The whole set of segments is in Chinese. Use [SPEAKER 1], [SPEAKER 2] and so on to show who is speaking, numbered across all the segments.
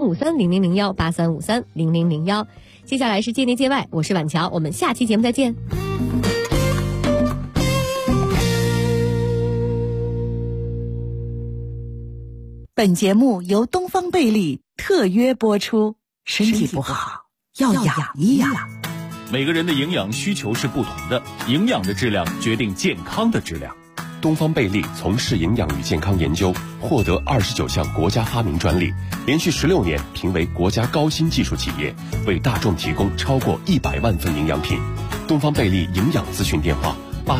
[SPEAKER 1] 8353000183530001。接下来是界内界外，我是婉乔，我们下期节目再见。
[SPEAKER 2] 本节目由东方贝利特约播出，身体不好要养一养。
[SPEAKER 3] 每个人的营养需求是不同的，营养的质量决定健康的质量。
[SPEAKER 4] 东方贝利从事营养与健康研究，获得29项国家发明专利，连续16年评为国家高新技术企业，为大众提供超过100万份营养品。东方贝利营养咨询电话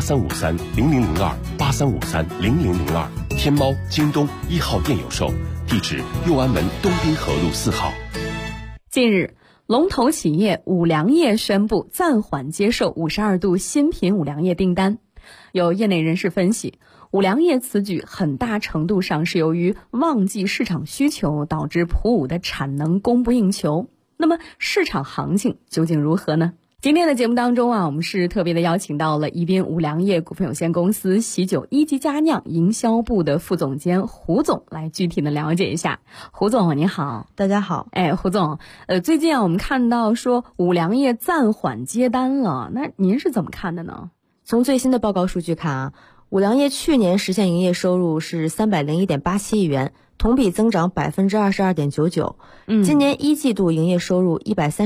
[SPEAKER 4] 8353000283530002，天猫、京东1号店有售，地址右安门东滨河路4号。
[SPEAKER 5] 近日，龙头企业五粮液宣布暂缓接受52度新品五粮液订单。有业内人士分析，五粮液此举很大程度上是由于旺季市场需求导致普五的产能供不应求。那么市场行情究竟如何呢？今天的节目当中我们是特别的邀请到了宜宾五粮液股份有限公司喜酒一级佳酿营销部的副总监胡总来具体的了解一下。胡总您好。
[SPEAKER 6] 大家好。
[SPEAKER 5] 胡总，最近我们看到说五粮液暂缓接单了，那您是怎么看的呢？
[SPEAKER 6] 从最新的报告数据看五粮液去年实现营业收入是301.87亿元，同比增长22.99%。今年一季度营业收入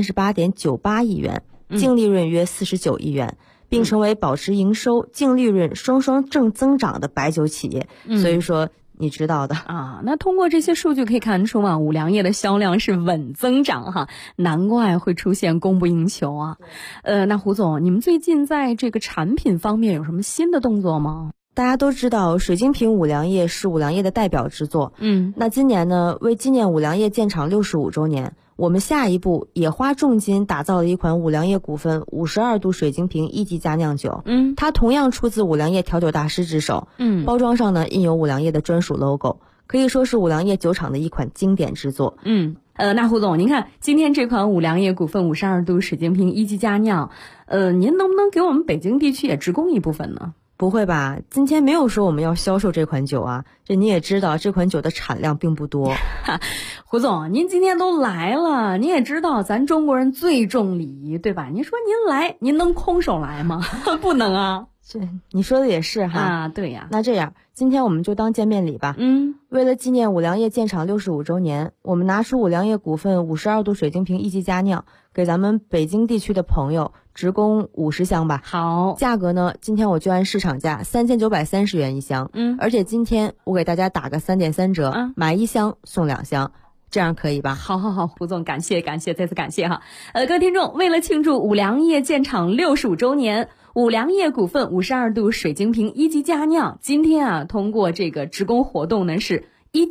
[SPEAKER 6] 138.98亿元，净利润约49亿元，并成为保持营收、净利润双双正增长的白酒企业。所以说你知道的
[SPEAKER 5] 那通过这些数据可以看出五粮液的销量是稳增长哈，难怪会出现供不应求啊。那胡总，你们最近在这个产品方面有什么新的动作吗？
[SPEAKER 6] 大家都知道水晶瓶五粮液是五粮液的代表之作。那今年呢，为纪念五粮液建厂65周年，我们下一步也花重金打造了一款五粮液股份52度水晶瓶一级佳酿酒。它同样出自五粮液调酒大师之手。包装上呢印有五粮液的专属 logo， 可以说是五粮液酒厂的一款经典之作。
[SPEAKER 5] 那胡总，您看今天这款五粮液股份52度水晶瓶一级佳酿，您能不能给我们北京地区也直供一部分呢？
[SPEAKER 6] 不会吧，今天没有说我们要销售这款酒啊，这你也知道这款酒的产量并不多。
[SPEAKER 5] 胡总，您今天都来了，你也知道咱中国人最重礼仪，对吧？您说您来，您能空手来吗？不能啊。
[SPEAKER 6] 这你说的也是哈。
[SPEAKER 5] 对呀。
[SPEAKER 6] 那这样今天我们就当见面礼吧。为了纪念五粮液建厂65周年，我们拿出五粮液股份52度水晶瓶一级佳酿，给咱们北京地区的朋友直供50箱吧。
[SPEAKER 5] 好，
[SPEAKER 6] 价格呢，今天我就按市场价3930元一箱。而且今天我给大家打个3.3折，买一箱送2箱。这样可以吧？
[SPEAKER 5] 好，胡总，感谢，再次感谢哈。各位听众，为了庆祝五粮液建厂65周年，五粮液股份52度水晶瓶一级佳酿今天通过这个直供活动呢是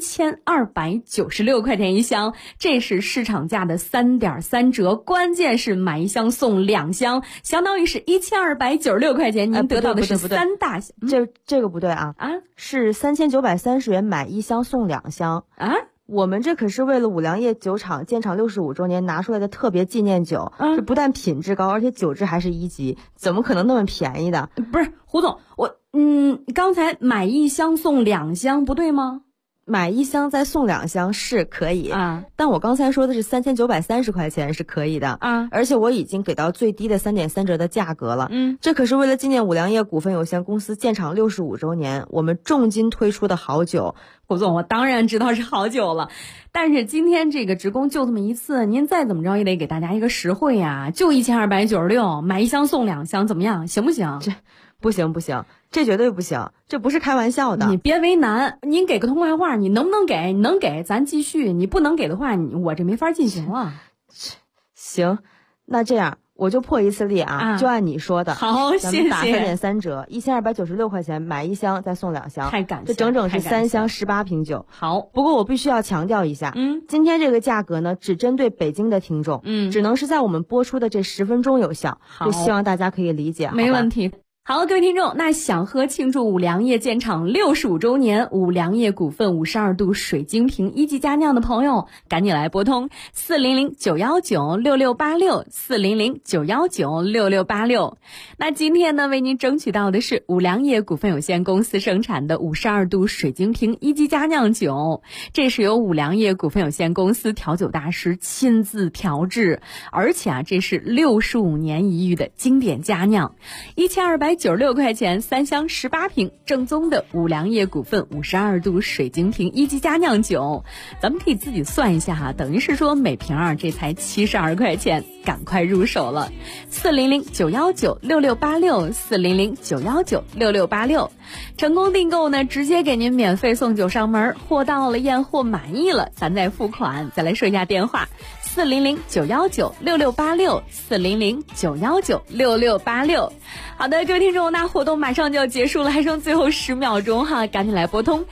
[SPEAKER 5] 1296块钱一箱，这是市场价的3.3折，关键是买一箱送2箱，相当于是1296块钱，您得到的是3大箱。
[SPEAKER 6] 这个不对啊，是3930元买一箱送2箱啊。我们这可是为了五粮液酒厂建厂65周年拿出来的特别纪念酒，这不但品质高，而且酒质还是1级，怎么可能那么便宜的？
[SPEAKER 5] 不是胡总，刚才买一箱送2箱不对吗？
[SPEAKER 6] 买一箱再送2箱是可以但我刚才说的是3930块钱是可以的而且我已经给到最低的3.3折的价格了。这可是为了纪念五粮液股份有限公司建厂65周年，我们重金推出的好酒。
[SPEAKER 5] 胡总，我当然知道是好酒了，但是今天这个直供就这么一次，您再怎么着也得给大家一个实惠呀，就1296，买一箱送2箱，怎么样？行不行？
[SPEAKER 6] 这不行，这绝对不行，这不是开玩笑的。
[SPEAKER 5] 你别为难，您给个痛快话，你能不能给？你能给咱继续，你不能给的话，我这没法进行了。
[SPEAKER 6] 行，那这样我就破一次例就按你说的。
[SPEAKER 5] 好，谢谢。
[SPEAKER 6] 咱们打3.3折，1296块钱买一箱再送2箱，
[SPEAKER 5] 太感谢，
[SPEAKER 6] 这整整是3箱18瓶酒。
[SPEAKER 5] 好，
[SPEAKER 6] 不过我必须要强调一下，今天这个价格呢，只针对北京的听众，只能是在我们播出的这10分钟有效，就希望大家可以理解。
[SPEAKER 5] 没问题。 好，各位听众，那想喝庆祝五粮液建厂65周年五粮液股份52度水晶瓶一级佳酿的朋友，赶紧来拨通400-919-6686，400-919-6686。那今天呢，为您争取到的是五粮液股份有限公司生产的52度水晶瓶一级佳酿酒，这是由五粮液股份有限公司调酒大师亲自调制，而且这是65年一遇的经典佳酿，1296块钱3箱18瓶，正宗的五粮液股份52度水晶瓶一级佳酿酒，咱们可以自己算一下哈，等于是说每瓶这才72块钱，赶快入手了。400-919-6686，400-919-6686，成功订购呢，直接给您免费送酒上门，货到了验货满意了，咱再付款。再来说一下电话：400-919-6686，400-919-6686。好的，各位听众，那活动马上就要结束了，还剩最后10秒钟哈，赶紧来拨通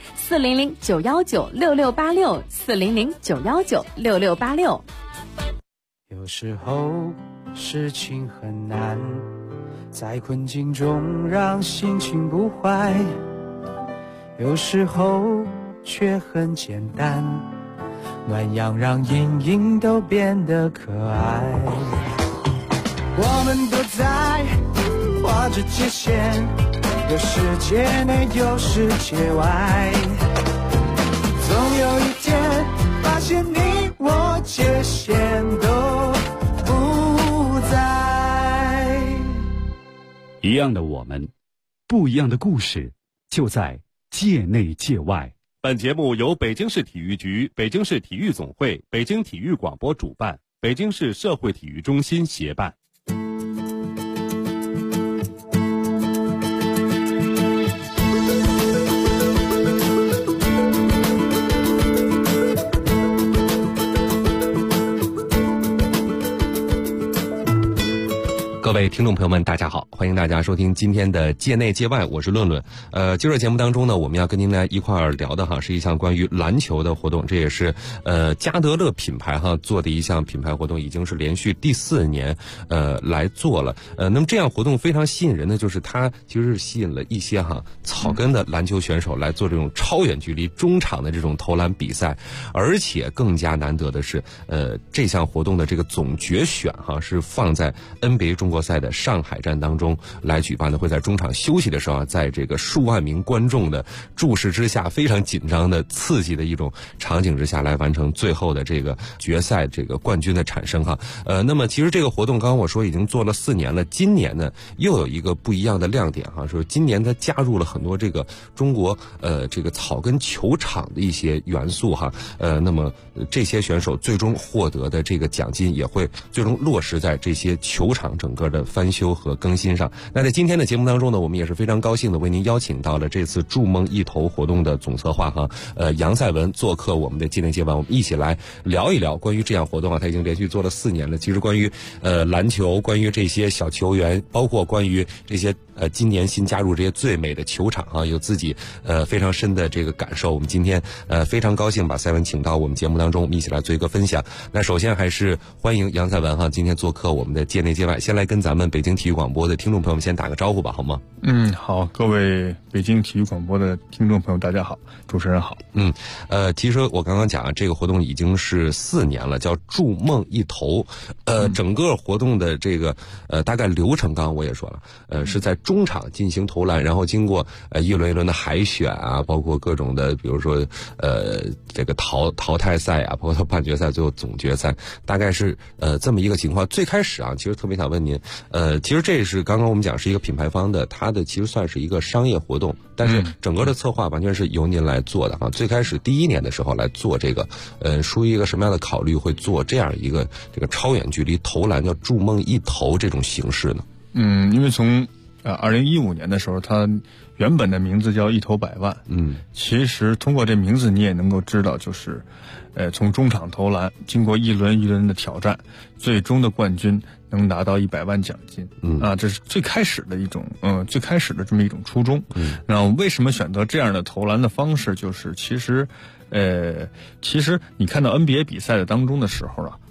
[SPEAKER 5] 400-919-6686，400-919-6686。
[SPEAKER 7] 有时候事情很难，在困境中让心情不坏，有时候却很简单，暖阳让阴影都变得可爱。我们都在画着界限，有世界内有世界外，总有一天发现你我界限都不在。
[SPEAKER 8] 一样的我们，不一样的故事，就在界内界外。
[SPEAKER 4] 本节目由北京市体育局、北京市体育总会、北京体育广播主办，北京市社会体育中心协办。各位听众朋友们，大家好，欢迎大家收听今天的界内界外，我是论论。今儿节目当中呢，我们要跟您来一块儿聊的是一项关于篮球的活动，这也是加德乐品牌做的一项品牌活动，已经是连续第4年来做了。那么这样活动非常吸引人的就是它其实是吸引了一些草根的篮球选手来做这种超远距离中场的这种投篮比赛，而且更加难得的是这项活动的这个总决选是放在 NBA 中国赛的上海站当中来举办的，会在中场休息的时候在这个数万名观众的注视之下，非常紧张的刺激的一种场景之下来完成最后的这个决赛这个冠军的产生那么其实这个活动刚刚我说已经做了4年了，今年呢又有一个不一样的亮点说今年它加入了很多这个中国这个草根球场的一些元素那么这些选手最终获得的这个奖金也会最终落实在这些球场整个的翻修和更新上。那在今天的节目当中呢，我们也是非常高兴的为您邀请到了这次筑梦一投活动的总策划杨赛文做客我们的界内界外，我们一起来聊一聊关于这样活动他已经连续做了4年了。其实关于篮球，关于这些小球员，包括关于这些今年新加入这些最美的球场有自己非常深的这个感受。我们今天非常高兴把赛文请到我们节目当中，我们一起来做一个分享。那首先还是欢迎杨赛文今天做客我们的界内界外，先来跟咱们北京体育广播的听众朋友们先打个招呼吧，好吗？
[SPEAKER 9] 好，各位北京体育广播的听众朋友大家好，主持人好。
[SPEAKER 4] 其实我刚刚讲这个活动已经是4年了，叫筑梦一投。整个活动的这个大概流程刚刚我也说了，是在中场进行投篮，然后经过一轮一轮的海选包括各种的比如说这个淘汰赛包括到半决赛最后总决赛，大概是这么一个情况。最开始其实特别想问您，其实这是刚刚我们讲是一个品牌方的，它的其实算是一个商业活动，但是整个的策划完全是由您来做的最开始第1年的时候来做这个属于一个什么样的考虑会做这样一个这个超远距离投篮叫筑梦一投这种形式呢？
[SPEAKER 9] 因为从2015年的时候它原本的名字叫一投100万。其实通过这名字你也能够知道，就是从中场投篮经过一轮一轮的挑战，最终的冠军能拿到100万奖金。这是最开始的一种最开始的这么一种初衷。那为什么选择这样的投篮的方式，就是其实你看到 NBA 比赛的当中的时候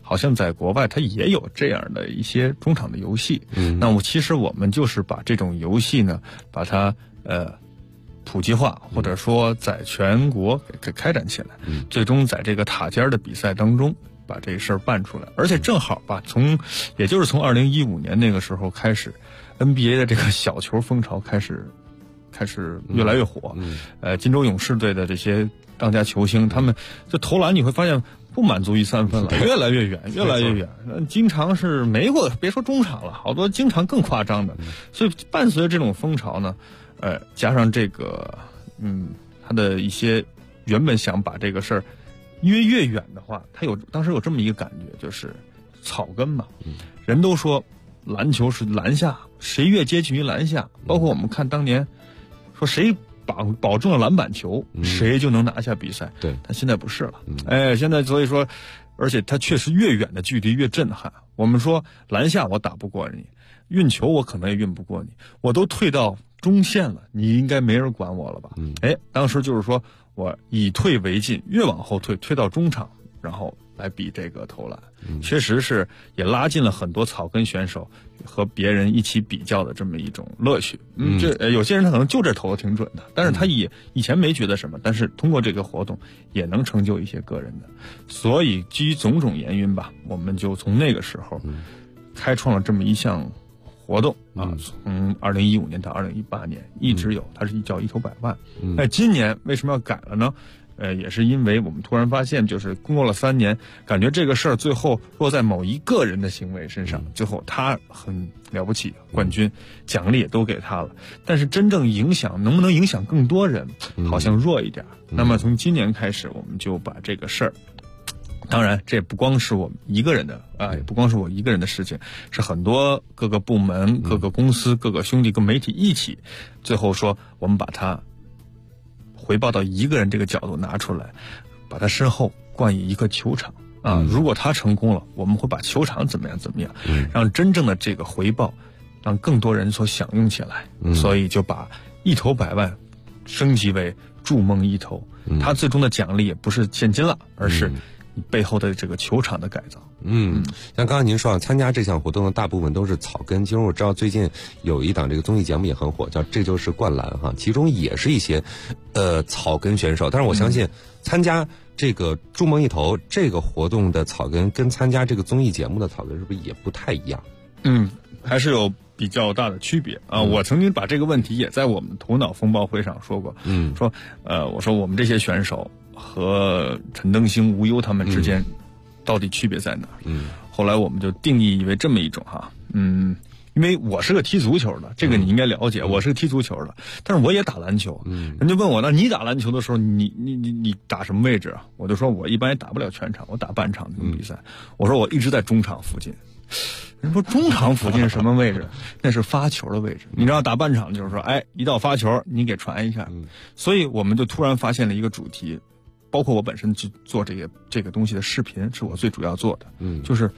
[SPEAKER 9] 好像在国外它也有这样的一些中场的游戏。那其实我们就是把这种游戏呢，把它普及化，或者说在全国给开展起来，最终在这个塔尖的比赛当中把这事儿办出来。而且正好吧，也就是从2015年那个时候开始， NBA 的这个小球风潮开始越来越火。金州勇士队的这些当家球星，他们这投篮你会发现不满足于3分了，越来越远，越来越远，经常是没过，别说中场了，好多经常更夸张的。所以伴随着这种风潮呢，加上这个他的一些原本想把这个事儿约越远的话，他当时有这么一个感觉，就是草根嘛。人都说篮球是篮下，谁越接近于篮下，包括我们看当年说谁保中了篮板球，谁就能拿下比赛。
[SPEAKER 10] 对，
[SPEAKER 9] 但现在不是了。现在所以说，而且它确实越远的距离越震撼。我们说篮下我打不过你，运球我可能也运不过你，我都退到中线了，你应该没人管我了吧？当时就是说我以退为进，越往后退到中场，然后来比这个投篮，确实是也拉近了很多草根选手和别人一起比较的这么一种乐趣。有些人他可能就这投的挺准的，但是他以前没觉得什么，但是通过这个活动也能成就一些个人的。所以基于种种原因吧，我们就从那个时候开创了这么一项活动啊，从2015年到2018年一直有，它是叫一投100万。今年为什么要改了呢？也是因为我们突然发现，就是经过了3年，感觉这个事儿最后落在某一个人的行为身上，最后他很了不起，冠军奖励也都给他了，但是真正能不能影响更多人，好像弱一点。那么从今年开始，我们就把这个事儿，当然这也不光是我们一个人的也不光是我一个人的事情，是很多各个部门、各个公司、各个兄弟、各媒体一起，最后说我们把它回报到一个人这个角度拿出来，把他身后冠以一个球场如果他成功了，我们会把球场怎么样，让真正的这个回报让更多人所享用起来。所以就把一投100万升级为筑梦一投，他最终的奖励也不是现金了，而是你背后的这个球场的改造。
[SPEAKER 10] 像刚刚您说参加这项活动的大部分都是草根，其实我知道最近有一档这个综艺节目也很火，叫《这就是灌篮》其中也是一些草根选手。但是我相信参加这个筑梦一投这个活动的草根跟参加这个综艺节目的草根是不是也不太一样？
[SPEAKER 9] 还是有比较大的区别我曾经把这个问题也在我们头脑风暴会上说过，我说我们这些选手和陈登星、吴优他们之间到底区别在哪儿？后来我们就定义为这么一种因为我是个踢足球的，这个你应该了解，我是个踢足球的，但是我也打篮球。人家问我，那你打篮球的时候，你打什么位置啊？我就说我一般也打不了全场，我打半场那种比赛。我说我一直在中场附近。人说中场附近是什么位置？那是发球的位置。你知道打半场就是说，一到发球你给传一下。所以我们就突然发现了一个主题，包括我本身去做这个东西的视频是我最主要做的。就是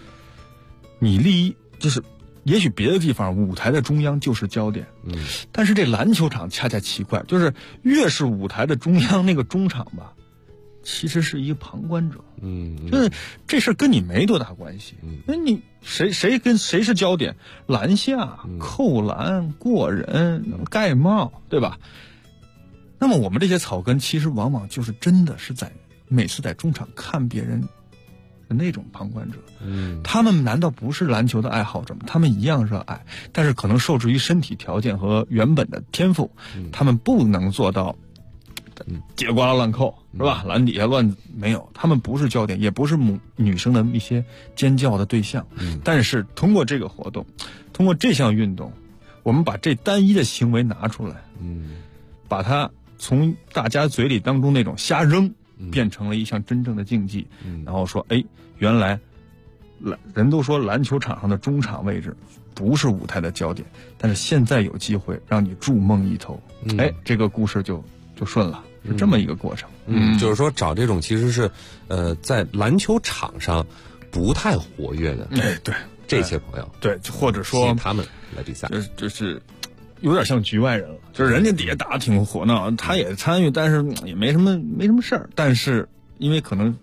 [SPEAKER 9] 就是也许别的地方舞台的中央就是焦点，但是这篮球场恰恰奇怪，就是越是舞台的中央那个中场吧，其实是一个旁观者。就是这事跟你没多大关系。那你谁跟谁是焦点？篮下、扣篮、过人、盖帽，对吧？那么我们这些草根其实往往就是真的是每次在中场看别人的那种旁观者。他们难道不是篮球的爱好者吗？他们一样热爱，但是可能受制于身体条件和原本的天赋，他们不能做到接瓜拉乱扣，是吧？篮底下乱没有，他们不是焦点，也不是女生的一些尖叫的对象。但是通过这个活动，通过这项运动，我们把这单一的行为拿出来，把它从大家嘴里当中那种瞎扔，变成了一项真正的竞技。然后说，原来人都说篮球场上的中场位置不是舞台的焦点，但是现在有机会让你筑梦一投，这个故事就顺了。是这么一个过程。
[SPEAKER 10] 就是说找这种其实是在篮球场上不太活跃的
[SPEAKER 9] 对
[SPEAKER 10] 这些朋友，
[SPEAKER 9] 对，或者说
[SPEAKER 10] 他们来比赛，
[SPEAKER 9] 就是有点像局外人了，就是人家底下打得挺火闹，他也参与，但是也没什么事儿。但是因为可能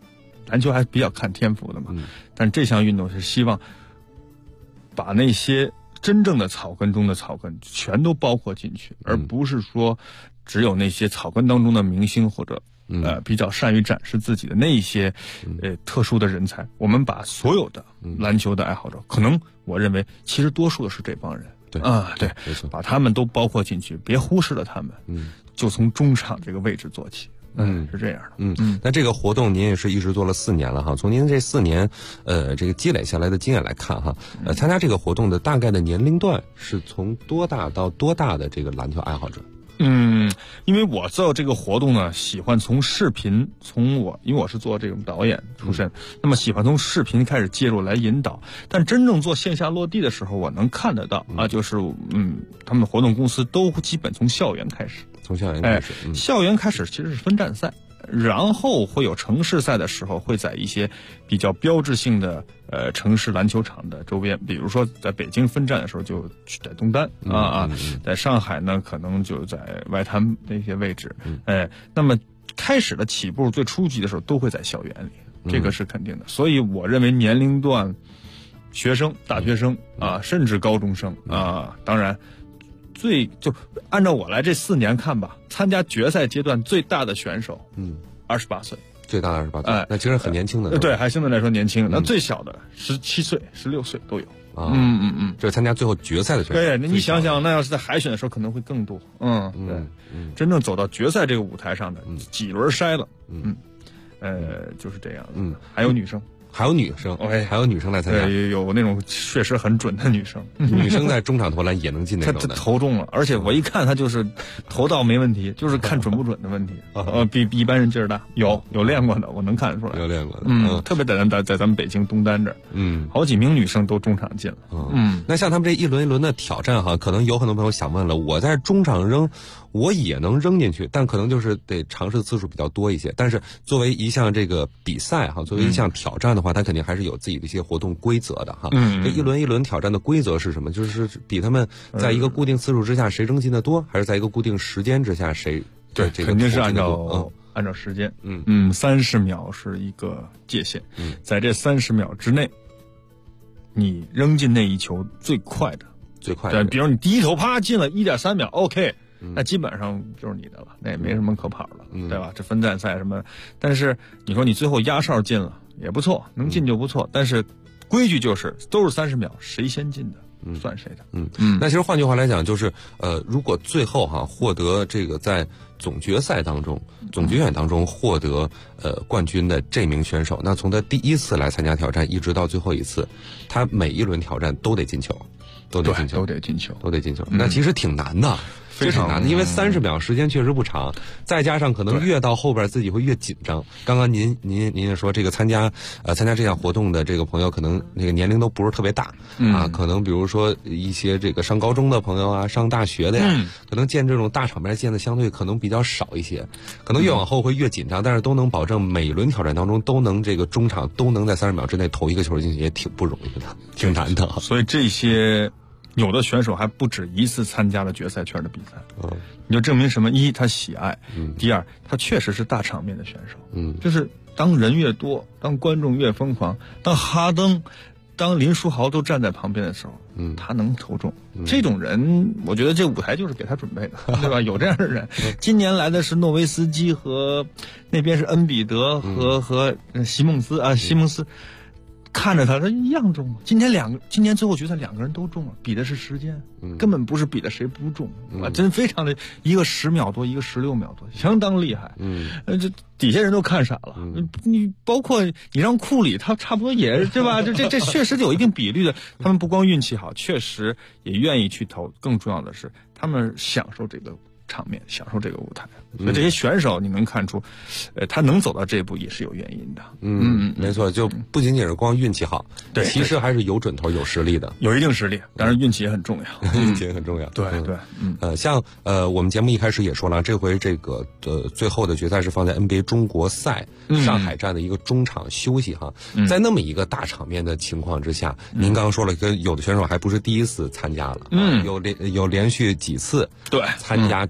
[SPEAKER 9] 篮球还比较看天赋的嘛，但这项运动是希望把那些真正的草根中的草根全都包括进去，而不是说只有那些草根当中的明星或者比较善于展示自己的那一些特殊的人才，我们把所有的篮球的爱好者，可能我认为其实多数的是这帮人，
[SPEAKER 10] 对
[SPEAKER 9] 对，
[SPEAKER 10] 没错，
[SPEAKER 9] 把他们都包括进去，别忽视了他们，就从中场这个位置做起。是这样的。
[SPEAKER 10] 那这个活动您也是一直做了4年了哈。从您这4年，这个积累下来的经验来看哈，参加这个活动的大概的年龄段是从多大到多大的这个篮球爱好者？
[SPEAKER 9] 因为我做这个活动呢，喜欢从视频，因为我是做这种导演出身，那么喜欢从视频开始介入来引导。但真正做线下落地的时候，我能看得到就是他们活动公司都基本从校园开始。
[SPEAKER 10] 从校园开始，
[SPEAKER 9] 校园开始其实是分站赛，然后会有城市赛的时候，会在一些比较标志性的城市篮球场的周边，比如说在北京分站的时候就在东单在上海呢可能就在外滩那些位置，那么开始的起步最初级的时候都会在校园里，这个是肯定的。所以我认为年龄段，学生、大学生甚至高中生当然。就按照我来这4年看吧，参加决赛阶段最大的选手，28岁，
[SPEAKER 10] 最大的28岁，那其实很年轻的，
[SPEAKER 9] 对，还相对来说年轻。那最小的17岁、16岁都有。
[SPEAKER 10] 这参加最后决赛的选手。
[SPEAKER 9] 对，你想想，那要是在海选的时候可能会更多。对，真正走到决赛这个舞台上的几轮筛了，就是这样的。还有女生。
[SPEAKER 10] 还有女生，还有女生来参加，
[SPEAKER 9] 有那种确实很准的女生，
[SPEAKER 10] 女生在中场投篮也能进那种的，
[SPEAKER 9] 她投中了，而且我一看她就是投到没问题，就是看准不准的问题，比一般人劲儿大，有练过的，我能看得出来，
[SPEAKER 10] 有练过的，
[SPEAKER 9] 特别在咱们北京东单这儿，好几名女生都中场进了，
[SPEAKER 10] 那像他们这一轮一轮的挑战哈，可能有很多朋友想问了，我在中场扔，我也能扔进去，但可能就是得尝试的次数比较多一些，但是作为一项这个比赛哈，作为一项挑战的话，它肯定还是有自己的一些活动规则的哈。这一轮一轮挑战的规则是什么？就是比他们在一个固定次数之下谁扔进的多，还是在一个固定时间之下谁？
[SPEAKER 9] 对，肯定是按照时间。30秒是一个界限。在这30秒之内，你扔进那一球最快的，对，比如你第一球啪进了1.3秒 ，OK。那基本上就是你的了，那也没什么可跑的，对吧？这分站赛什么，但是你说你最后压哨进了也不错，能进就不错。但是规矩就是都是30秒，谁先进的算谁的。
[SPEAKER 10] 那其实换句话来讲，就是如果最后获得这个在总决赛当中、总决选当中获得冠军的这名选手，那从他第一次来参加挑战一直到最后一次，他每一轮挑战都得进球，都得进球。那其实挺难的。非常难的，因为30秒时间确实不长，再加上可能越到后边自己会越紧张。刚刚您也说，这个参加这项活动的这个朋友，可能那个年龄都不是特别大可能比如说一些这个上高中的朋友上大学的呀，可能见这种大场面见的相对可能比较少一些，可能越往后会越紧张，但是都能保证每轮挑战当中都能这个中场都能在30秒之内投一个球进去，也挺不容易的，挺难的。
[SPEAKER 9] 所以这些。有的选手还不止一次参加了决赛圈的比赛，你就证明什么？一，他喜爱；第二，他确实是大场面的选手。就是当人越多，当观众越疯狂，当哈登、当林书豪都站在旁边的时候，他能投中。这种人，我觉得这舞台就是给他准备的，对吧？有这样的人。今年来的是诺维斯基和那边是恩比德和西蒙斯。看着他一样中，今年最后决赛2个人都中了，比的是时间，根本不是比的谁不中真非常的一个10秒多，一个16秒多，相当厉害。这底下人都看傻了。你包括你让库里，他差不多也对吧？这确实有一定比率的。他们不光运气好，确实也愿意去投。更重要的是，他们享受这个场面，享受这个舞台。所以这些选手你能看出，他能走到这一步也是有原因的。
[SPEAKER 10] 没错，就不仅仅是光运气好，
[SPEAKER 9] 对，
[SPEAKER 10] 其实还是有准头、有实力的，
[SPEAKER 9] 有一定实力，当然运气也很重要，
[SPEAKER 10] 运气也很重要。
[SPEAKER 9] 对。
[SPEAKER 10] 像我们节目一开始也说了，这回这个最后的决赛是放在 NBA 中国赛上海站的一个中场休息在那么一个大场面的情况之下，您刚刚说了，跟有的选手还不是第一次参加了，有连续几次
[SPEAKER 9] 对
[SPEAKER 10] 参加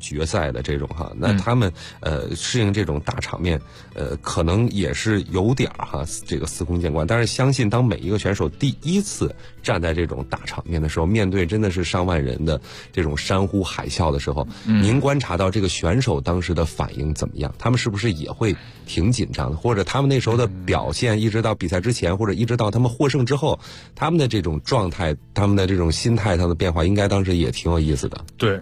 [SPEAKER 10] 决赛的这种哈，那他们适应这种大场面，可能也是有点哈这个司空见惯。但是相信当每一个选手第一次站在这种大场面的时候，面对真的是上万人的这种山呼海啸的时候，您观察到这个选手当时的反应怎么样？他们是不是也会挺紧张的？或者他们那时候的表现，一直到比赛之前，或者一直到他们获胜之后，他们的这种状态，他们的这种心态上的变化，应该当时也挺有意思的。
[SPEAKER 9] 对，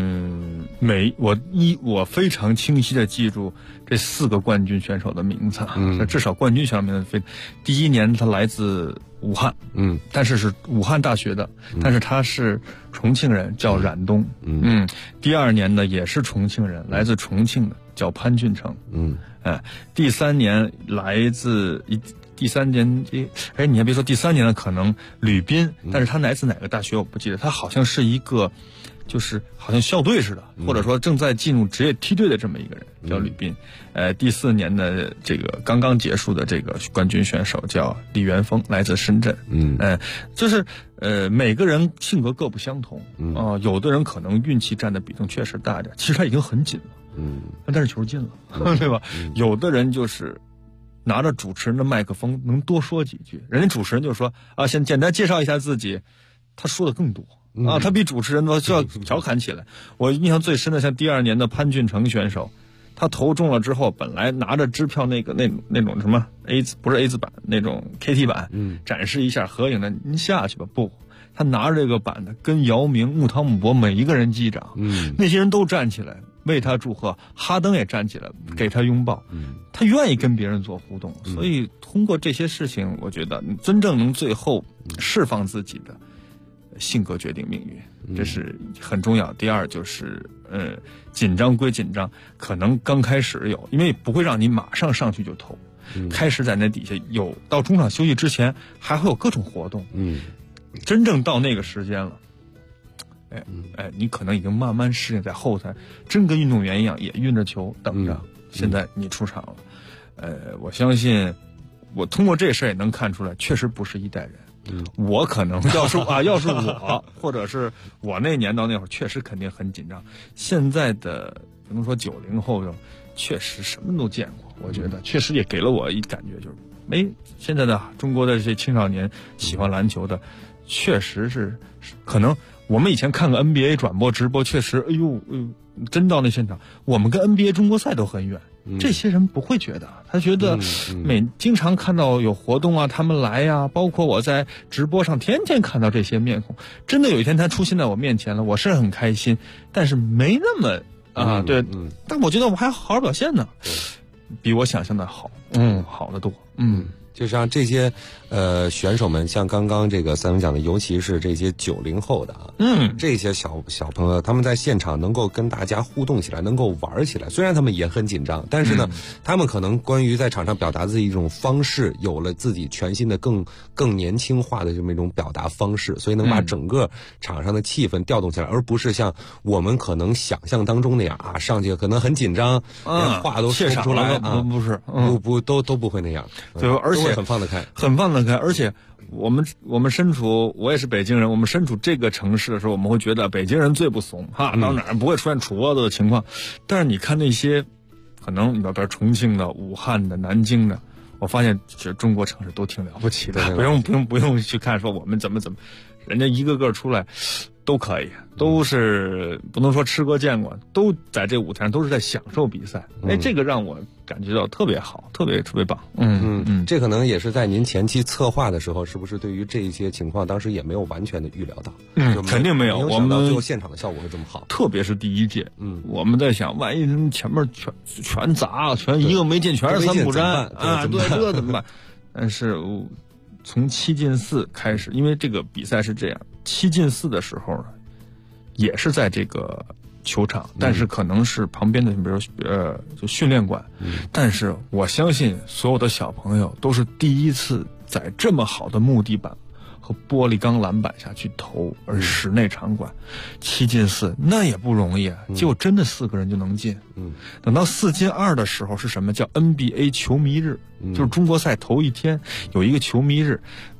[SPEAKER 9] 我非常清晰的记住这4个冠军选手的名字，至少冠军选手名字第一年他来自武汉，但是武汉大学的，但是他是重庆人，叫冉东，第2年呢也是重庆人，来自重庆的，叫潘俊成，第3年来自第3年，你还别说，第3年的可能吕斌，但是他来自哪个大学我不记得，他好像是一个，就是好像校队似的，或者说正在进入职业梯队的这么一个人，叫吕斌。第4年的这个刚刚结束的这个冠军选手叫李元峰，来自深圳。就是每个人性格各不相同有的人可能运气占的比重确实大一点，其实他已经很紧了，但是球进了，对吧？有的人就是拿着主持人的麦克风能多说几句，人家主持人就说先简单介绍一下自己，他说的更多他比主持人都就要调侃起来。我印象最深的像第2年的潘俊成选手，他投中了之后，本来拿着支票那种什么 A 字不是 A 字板那种 KT 板，展示一下合影的，您下去吧。不，他拿着这个板的跟姚明、穆汤姆博每一个人击掌，那些人都站起来为他祝贺，哈登也站起来给他拥抱，他愿意跟别人做互动，所以通过这些事情，我觉得你真正能最后释放自己的性格决定命运，这是很重要。第2就是紧张归紧张，可能刚开始有，因为不会让你马上上去就投，开始在那底下有，到中场休息之前还会有各种活动，真正到那个时间了，你可能已经慢慢适应，在后台真跟运动员一样，也运着球等着，现在你出场了。我相信我通过这事也能看出来，确实不是一代人。我可能要是我或者是我那年到那会儿，确实肯定很紧张。现在的不能说90后确实什么都见过，我觉得确实也给了我一感觉，就是现在的中国的这些青少年喜欢篮球的，确实是可能我们以前看个 NBA 转播直播，确实真到那现场，我们跟 NBA 中国赛都很远。这些人不会觉得，他觉得经常看到有活动啊，他们来呀，包括我在直播上天天看到这些面孔，真的有一天他出现在我面前了，我是很开心，但是没那么对，但我觉得我还好好表现呢，比我想象的好，好得多，
[SPEAKER 10] 就像这些选手们，像刚刚这个三文讲的，尤其是这些90后的这些小朋友，他们在现场能够跟大家互动起来，能够玩起来。虽然他们也很紧张，但是呢，他们可能关于在场上表达自己一种方式，有了自己全新的更年轻化的这么一种表达方式，所以能把整个场上的气氛调动起来，而不是像我们可能想象当中那样上去可能很紧张，连话都说不出来
[SPEAKER 9] 不是，
[SPEAKER 10] 都不会那样，
[SPEAKER 9] 对，而且
[SPEAKER 10] 很放得开，
[SPEAKER 9] 而且我们身处，我也是北京人，我们身处这个城市的时候，我们会觉得北京人最不怂到哪儿不会出现杵窝子的情况。但是你看那些可能你比如重庆的、武汉的、南京的，我发现其实中国城市都挺了不起的，不用去看说我们怎么，人家一个个出来都可以，都是不能说吃过见过，都在这舞台上都是在享受比赛。这个让我感觉到特别好，特别棒。
[SPEAKER 10] 这可能也是在您前期策划的时候，是不是对于这些情况当时也没有完全的预料到？
[SPEAKER 9] 肯定没有。我们
[SPEAKER 10] 最后现场的效果会这么好，
[SPEAKER 9] 特别是第一届，我们在想，万一前面全砸，全一个没进，全是3不沾对，这怎么办？但是从7进4开始，因为这个比赛是这样，7进4的时候呢，也是在这个球场，但是可能是旁边的，比如就训练馆，但是我相信所有的小朋友都是第一次在这么好的木地板和玻璃钢篮板下去投，而室内场馆7进4那也不容易结果真的4个人就能进。等到4进2的时候是什么？叫 NBA 球迷日，就是中国赛头一天有一个球迷日，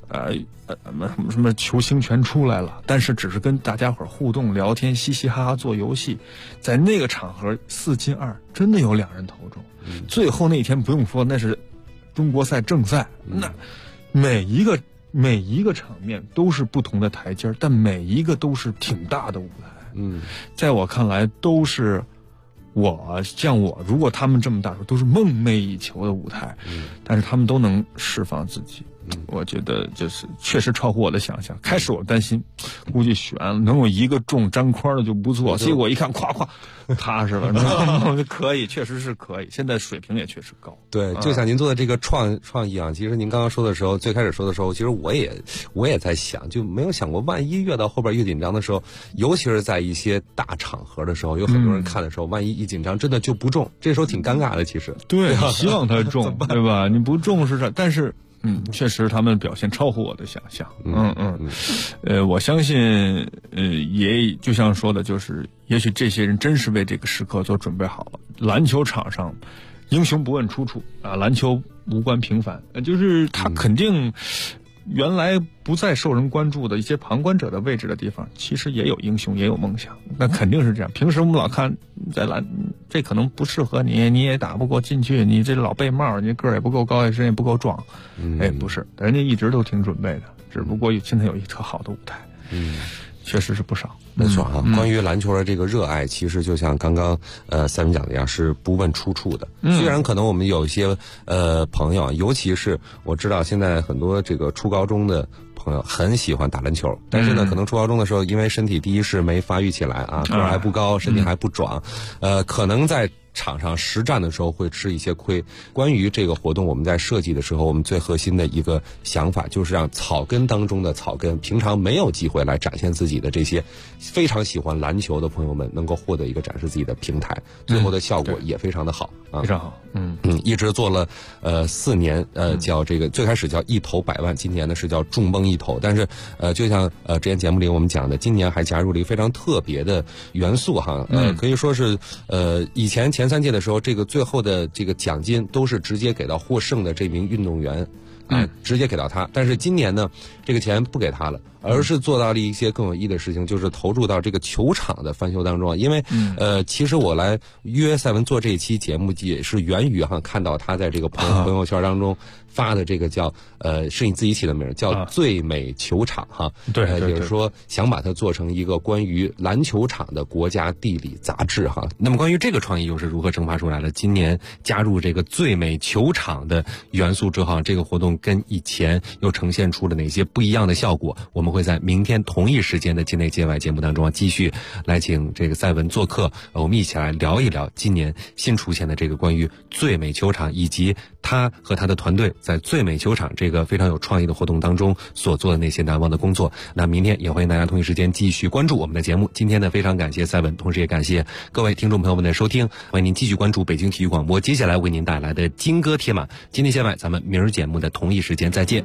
[SPEAKER 9] 什么球星全出来了，但是只是跟大家伙互动聊天，嘻嘻哈哈做游戏，在那个场合4进2真的有2人投中。最后那一天不用说，那是中国赛正赛，那每一个场面都是不同的台阶，但每一个都是挺大的舞台。在我看来都是如果他们这么大，都是梦寐以求的舞台，但是他们都能释放自己。我觉得就是确实超乎我的想象。开始我担心，估计选能有1个中沾筐的就不错，结果一看，咵踏实了，可以，确实是可以。现在水平也确实高。
[SPEAKER 10] 对，就像您做的这个创意啊，其实您刚刚说的时候，最开始说的时候，其实我也在想，就没有想过万一越到后边越紧张的时候，尤其是在一些大场合的时候，有很多人看的时候，万一一紧张真的就不中，这时候挺尴尬的。其实
[SPEAKER 9] 对，希望他中，对吧？你不中是这，但是。确实他们表现超乎我的想象。我相信，也就像说的，就是也许这些人真是为这个时刻做准备好了。篮球场上，英雄不问出处啊，篮球无关平凡，就是他肯定。原来不再受人关注的一些旁观者的位置的地方，其实也有英雄，也有梦想，那肯定是这样。平时我们老看在这可能不适合你，你也打不过进去，你这老背帽，你个儿也不够高，身也不够壮。不是，人家一直都挺准备的，只不过现在有一特好的舞台。确实是不少。
[SPEAKER 10] 没错啊，关于篮球的这个热爱，其实就像刚刚赛文讲的一样，是不问出处的。虽然可能我们有一些朋友，尤其是我知道现在很多这个初高中的朋友很喜欢打篮球，但是呢，可能初高中的时候，因为身体第一是没发育起来啊，个儿还不高，身体还不壮，可能在场上实战的时候会吃一些亏。关于这个活动，我们在设计的时候，我们最核心的一个想法就是让草根当中的草根，平常没有机会来展现自己的这些非常喜欢篮球的朋友们，能够获得一个展示自己的平台，最后的效果也非常的好啊，
[SPEAKER 9] 非常好。
[SPEAKER 10] 一直做了4年，叫这个最开始叫1投100万，今年呢是叫重崩1投。但是就像之前节目里我们讲的，今年还加入了一个非常特别的元素哈，可以说是以前3届的时候，这个最后的这个奖金都是直接给到获胜的这名运动员，直接给到他。但是今年呢，这个钱不给他了，而是做到了一些更有意义的事情，就是投入到这个球场的翻修当中。因为其实我来约赛文做这一期节目，也是源于看到他在这个朋友圈当中发的这个叫是你自己起的名，叫最美球场哈。
[SPEAKER 9] 对，
[SPEAKER 10] 也就是说想把它做成一个关于篮球场的国家地理杂志哈。那么关于这个创意又是如何生发出来的？今年加入这个最美球场的元素之后，这个活动跟以前又呈现出了哪些不一样的效果？我们会在明天同一时间的境内界外节目当中继续来请这个赛文做客，我们一起来聊一聊今年新出现的这个关于最美球场，以及他和他的团队在最美球场这个非常有创意的活动当中所做的那些难忘的工作。那明天也欢迎大家同一时间继续关注我们的节目。今天呢，非常感谢赛文，同时也感谢各位听众朋友们的收听，欢迎您继续关注北京体育广播接下来为您带来的金歌铁马。今天线外，咱们明儿节目的同一时间再见。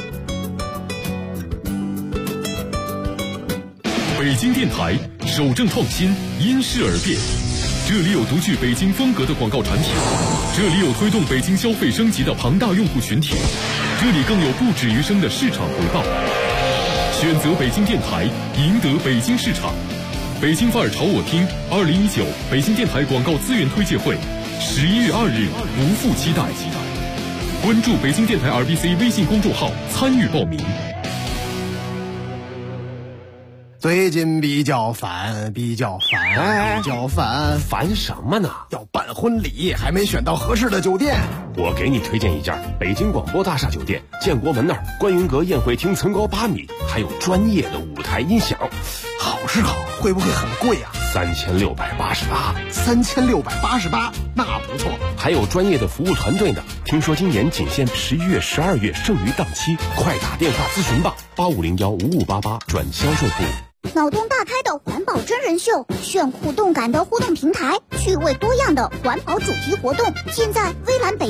[SPEAKER 3] 北京电台守正创新，因势而变。这里有独具北京风格的广告产品，这里有推动北京消费升级的庞大用户群体，这里更有不止余生的市场回报。选择北京电台，赢得北京市场。北京范儿朝我听2019北京电台广告资源推介会，11月2日不负期待。关注北京电台 RBC 微信公众号参与报名。
[SPEAKER 11] 最近比较烦，
[SPEAKER 12] 烦什么呢？
[SPEAKER 11] 要办婚礼，还没选到合适的酒店。
[SPEAKER 12] 我给你推荐一家北京广播大厦酒店，建国门那儿观云阁宴会厅层高8米，还有专业的舞台音响。
[SPEAKER 11] 好是好，会不会很贵啊
[SPEAKER 12] ？3688，
[SPEAKER 11] 3688，那不错。
[SPEAKER 12] 还有专业的服务团队呢。听说今年仅限11月、12月剩余档期，快打电话咨询吧，85015588转销售部。
[SPEAKER 13] 脑洞大开的环保真人秀，炫酷动感的互动平台，趣味多样的环保主题活动，现在微蓝北